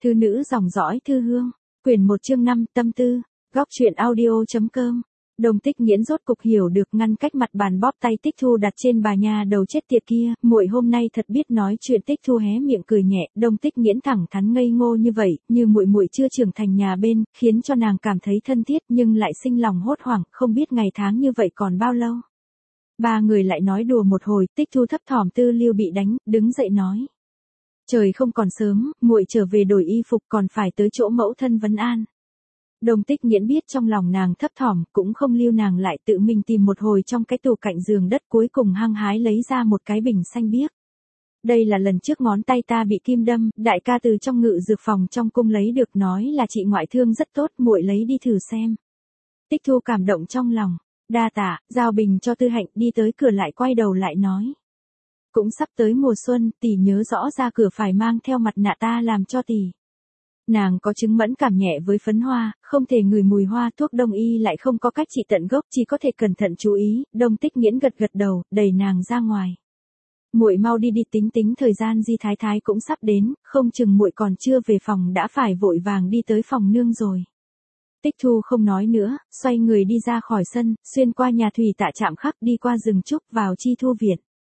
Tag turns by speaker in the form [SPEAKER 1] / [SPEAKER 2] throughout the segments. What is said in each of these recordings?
[SPEAKER 1] Thư nữ dòng dõi thư hương. Quyển 1 chương 5 tâm tư. Góc truyện audio.com. Đồng Tích Nghiễn rốt cục hiểu được ngăn cách mặt bàn bóp tay Tích Thu đặt trên bà nhà đầu chết tiệt kia, muội hôm nay thật biết nói chuyện. Tích Thu hé miệng cười nhẹ, Đồng Tích Nghiễn thẳng thắn ngây ngô như vậy, như muội chưa trưởng thành nhà bên, khiến cho nàng cảm thấy thân thiết nhưng lại sinh lòng hốt hoảng, không biết ngày tháng như vậy còn bao lâu. Ba người lại nói đùa một hồi, Tích Thu thấp thỏm Tư Lưu bị đánh, đứng dậy nói: "Trời không còn sớm, muội trở về đổi y phục còn phải tới chỗ mẫu thân vấn an." Đồng Tích Nghiễn biết trong lòng nàng thấp thỏm, cũng không lưu nàng lại, tự mình tìm một hồi trong cái tủ cạnh giường đất, cuối cùng hăng hái lấy ra một cái bình xanh biếc. "Đây là lần trước ngón tay ta bị kim đâm, đại ca từ trong ngự dược phòng trong cung lấy được, nói là trị ngoại thương rất tốt, muội lấy đi thử xem." Tích Thu cảm động trong lòng, đa tạ, giao bình cho Tư Hạnh, đi tới cửa lại quay đầu lại nói: "Cũng sắp tới mùa xuân, tỷ nhớ rõ ra cửa phải mang theo mặt nạ ta làm cho tỷ." Nàng có chứng mẫn cảm nhẹ với phấn hoa, không thể ngửi mùi hoa, thuốc đông y lại không có cách trị tận gốc, chỉ có thể cẩn thận chú ý. Đồng Tích Nghiễn gật gật đầu, đẩy nàng ra ngoài. "Muội mau đi đi, tính thời gian Di Thái Thái cũng sắp đến, không chừng muội còn chưa về phòng đã phải vội vàng đi tới phòng nương rồi." Tích Thu không nói nữa, xoay người đi ra khỏi sân, xuyên qua nhà thủy tạ chạm khắc, đi qua rừng trúc, vào Chi Thu viện.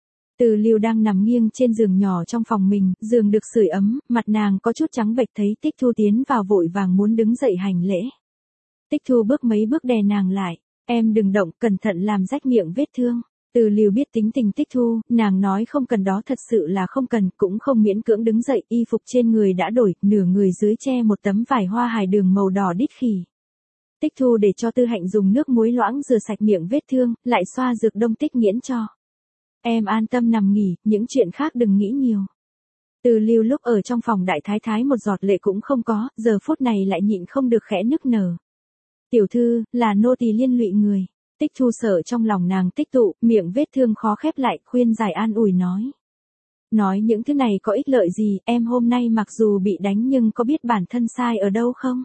[SPEAKER 1] Từ Lưu đang nằm nghiêng trên giường nhỏ trong phòng mình, giường được sưởi ấm, mặt nàng có chút trắng bệch, thấy Tích Thu tiến vào vội vàng muốn đứng dậy hành lễ. Tích Thu bước mấy bước đè nàng lại: "Em đừng động, cẩn thận làm rách miệng vết thương." Từ Lưu biết tính tình Tích Thu, nàng nói không cần đó thật sự là không cần, cũng không miễn cưỡng đứng dậy, y phục trên người đã đổi, nửa người dưới che một tấm vải hoa hài đường màu đỏ đít khỉ. Tích Thu để cho Tư Hạnh dùng nước muối loãng rửa sạch miệng vết thương, lại xoa dược Đồng Tích Nghiễn cho. "Em an tâm nằm nghỉ, những chuyện khác đừng nghĩ nhiều." Từ Lưu lúc ở trong phòng đại thái thái một giọt lệ cũng không có, giờ phút này lại nhịn không được khẽ nức nở. "Tiểu thư, là nô tỳ liên lụy người." Tích Thu sợ trong lòng nàng tích tụ, miệng vết thương khó khép lại, khuyên giải an ủi nói: "Nói những thứ này có ích lợi gì, em hôm nay mặc dù bị đánh nhưng có biết bản thân sai ở đâu không?"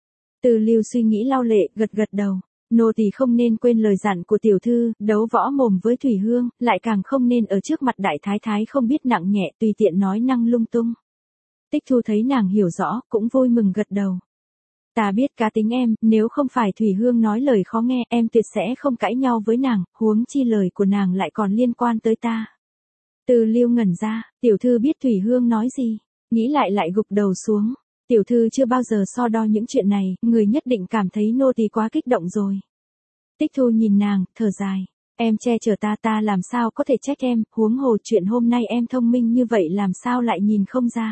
[SPEAKER 1] Từ Lưu suy nghĩ lau lệ, gật gật đầu. "Nô tỳ không nên quên lời dặn của tiểu thư, đấu võ mồm với Thủy Hương, lại càng không nên ở trước mặt đại thái thái không biết nặng nhẹ, tùy tiện nói năng lung tung." Tích Thu thấy nàng hiểu rõ, cũng vui mừng gật đầu. "Ta biết cá tính em, nếu không phải Thủy Hương nói lời khó nghe, em tuyệt sẽ không cãi nhau với nàng, huống chi lời của nàng lại còn liên quan tới ta." Từ Lưu ngẩn ra, tiểu thư biết Thủy Hương nói gì, nghĩ lại gục đầu xuống. "Tiểu thư chưa bao giờ so đo những chuyện này, người nhất định cảm thấy nô tỳ quá kích động rồi." Tích Thu nhìn nàng, thở dài: "Em che chở ta làm sao có thể trách em, huống hồ chuyện hôm nay em thông minh như vậy làm sao lại nhìn không ra."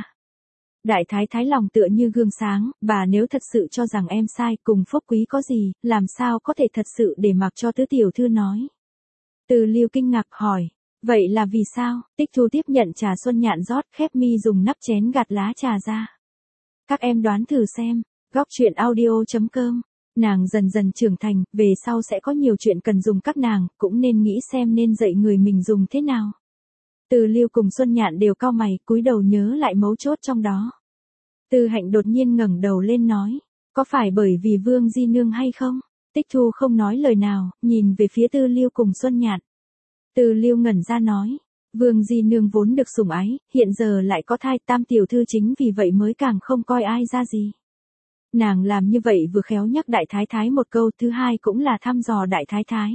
[SPEAKER 1] Đại thái thái lòng tựa như gương sáng, bà nếu thật sự cho rằng em sai, cùng Phúc Quý có gì, làm sao có thể thật sự để mặc cho tứ tiểu thư nói. Từ Lưu kinh ngạc hỏi: "Vậy là vì sao?" Tích Thu tiếp nhận trà xuân nhạn rót, khép mi dùng nắp chén gạt lá trà ra. "Các em đoán thử xem." Góc truyện audio.com. Nàng dần dần trưởng thành, về sau sẽ có nhiều chuyện cần dùng các nàng, cũng nên nghĩ xem nên dạy người mình dùng thế nào. Từ Lưu cùng Xuân Nhạn đều cau mày, cúi đầu nhớ lại mấu chốt trong đó. Tư Hạnh đột nhiên ngẩng đầu lên nói: "Có phải bởi vì Vương Di Nương hay không?" Tích Thu không nói lời nào, nhìn về phía Tư Lưu cùng Xuân Nhạn. Từ Lưu ngẩn ra nói: "Vương Di Nương vốn được sủng ái, hiện giờ lại có thai, tam tiểu thư chính vì vậy mới càng không coi ai ra gì." Nàng làm như vậy vừa khéo nhắc đại thái thái một câu, thứ hai cũng là thăm dò đại thái thái.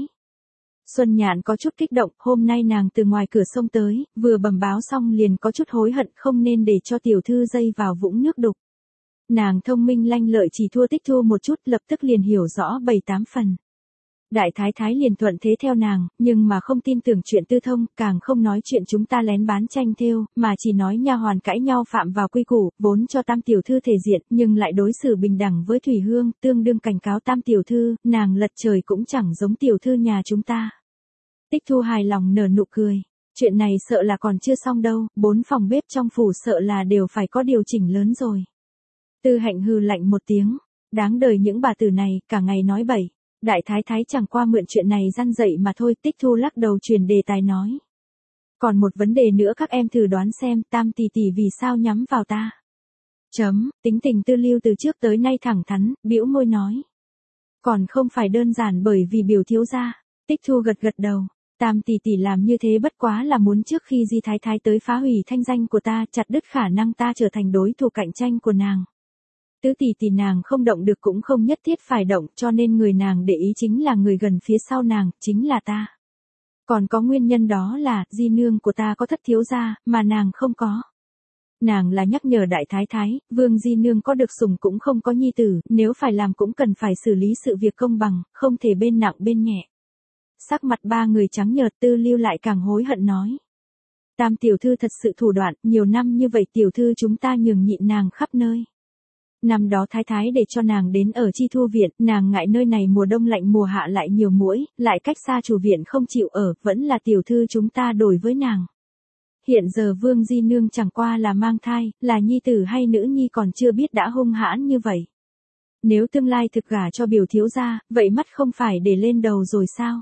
[SPEAKER 1] Xuân Nhạn có chút kích động, hôm nay nàng từ ngoài cửa sông tới, vừa bẩm báo xong liền có chút hối hận, không nên để cho tiểu thư dây vào vũng nước đục. Nàng thông minh lanh lợi, chỉ thua Tích Thu một chút, lập tức liền hiểu rõ 7-8 phần. Đại thái thái liền thuận thế theo nàng, nhưng mà không tin tưởng chuyện tư thông, càng không nói chuyện chúng ta lén bán tranh thêu, mà chỉ nói nha hoàn cãi nhau phạm vào quy củ, vốn cho tam tiểu thư thể diện, nhưng lại đối xử bình đẳng với Thủy Hương, tương đương cảnh cáo tam tiểu thư, nàng lật trời cũng chẳng giống tiểu thư nhà chúng ta. Tích Thu hài lòng nở nụ cười. Chuyện này sợ là còn chưa xong đâu, 4 phòng bếp trong phủ sợ là đều phải có điều chỉnh lớn rồi. Tư Hạnh hừ lạnh một tiếng. Đáng đời những bà tử này, cả ngày nói bậy. Đại thái thái chẳng qua mượn chuyện này răn dậy mà thôi. Tích Thu lắc đầu chuyển đề tài nói: "Còn một vấn đề nữa, các em thử đoán xem, tam tỷ tỷ vì sao nhắm vào ta?" Tính tình Tư Lưu từ trước tới nay thẳng thắn, bĩu môi nói: "Còn không phải đơn giản bởi vì biểu thiếu gia." Tích Thu gật gật đầu. Tam tỷ tỷ làm như thế bất quá là muốn trước khi Di Thái Thái tới phá hủy thanh danh của ta, chặt đứt khả năng ta trở thành đối thủ cạnh tranh của nàng. Tứ tỷ tỷ nàng không động được cũng không nhất thiết phải động, cho nên người nàng để ý chính là người gần phía sau nàng, chính là ta. Còn có nguyên nhân đó là, Di nương của ta có thất thiếu gia, mà nàng không có. Nàng là nhắc nhở đại thái thái, Vương Di nương có được sủng cũng không có nhi tử, nếu phải làm cũng cần phải xử lý sự việc công bằng, không thể bên nặng bên nhẹ. Sắc mặt ba người trắng nhợt, Tư Lưu lại càng hối hận nói. Tam tiểu thư thật sự thủ đoạn, nhiều năm như vậy tiểu thư chúng ta nhường nhịn nàng khắp nơi. Năm đó thái thái để cho nàng đến ở Chi Thu viện, nàng ngại nơi này mùa đông lạnh mùa hạ lại nhiều muỗi, lại cách xa chủ viện không chịu ở, vẫn là tiểu thư chúng ta đổi với nàng. Hiện giờ Vương Di nương chẳng qua là mang thai, là nhi tử hay nữ nhi còn chưa biết đã hung hãn như vậy. Nếu tương lai thực gả cho biểu thiếu gia, vậy mắt không phải để lên đầu rồi sao?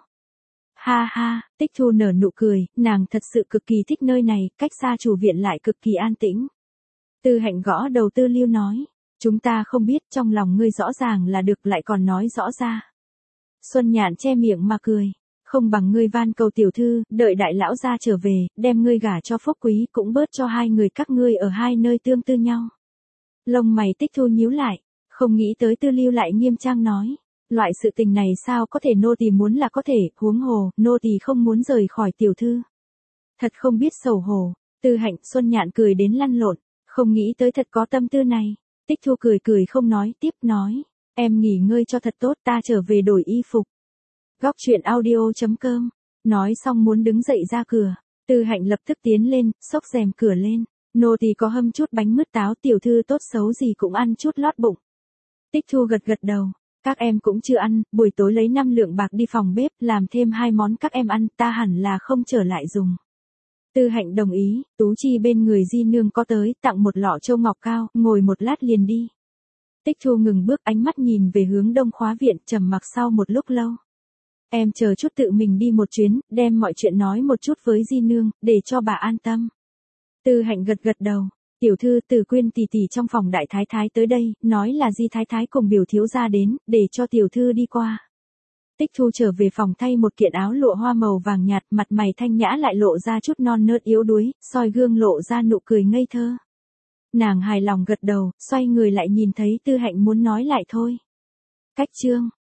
[SPEAKER 1] Ha ha, Tích Thu nở nụ cười, nàng thật sự cực kỳ thích nơi này, cách xa chủ viện lại cực kỳ an tĩnh. Tư Hạnh gõ đầu Tư Lưu nói, chúng ta không biết, trong lòng ngươi rõ ràng là được lại còn nói rõ ra. Xuân Nhạn che miệng mà cười, không bằng ngươi van cầu tiểu thư, đợi đại lão gia trở về, đem ngươi gả cho Phúc Quý cũng bớt cho hai người các ngươi ở hai nơi tương tư nhau. Lông mày Tích Thu nhíu lại, không nghĩ tới Tư Lưu lại nghiêm trang nói. Loại sự tình này sao có thể nô tỳ muốn là có thể, huống hồ, nô tỳ không muốn rời khỏi tiểu thư. Thật không biết xấu hổ, Tư Hạnh Xuân Nhạn cười đến lăn lộn, không nghĩ tới thật có tâm tư này. Tích Thu cười cười không nói, tiếp nói, em nghỉ ngơi cho thật tốt ta trở về đổi y phục. Góc truyện audio.com, nói xong muốn đứng dậy ra cửa, Tư Hạnh lập tức tiến lên, xốc rèm cửa lên, nô tỳ có hâm chút bánh mứt táo tiểu thư tốt xấu gì cũng ăn chút lót bụng. Tích Thu gật gật đầu. Các em cũng chưa ăn, buổi tối lấy 5 lượng bạc đi phòng bếp, làm thêm 2 món các em ăn, ta hẳn là không trở lại dùng. Tư Hạnh đồng ý, Tú Chi bên người Di nương có tới, tặng một lọ châu ngọc cao, ngồi một lát liền đi. Tích Thu ngừng bước, ánh mắt nhìn về hướng Đông Khóa viện, trầm mặc sau một lúc lâu. Em chờ chút tự mình đi một chuyến, đem mọi chuyện nói một chút với Di nương, để cho bà an tâm. Tư Hạnh gật gật đầu. Tiểu thư Từ Quyên tỷ tỷ trong phòng đại thái thái tới đây, nói là Di thái thái cùng biểu thiếu gia đến, để cho tiểu thư đi qua. Tích Thu trở về phòng thay một kiện áo lụa hoa màu vàng nhạt, mặt mày thanh nhã lại lộ ra chút non nớt yếu đuối, soi gương lộ ra nụ cười ngây thơ. Nàng hài lòng gật đầu, xoay người lại nhìn thấy Tư Hạnh muốn nói lại thôi. Cách chương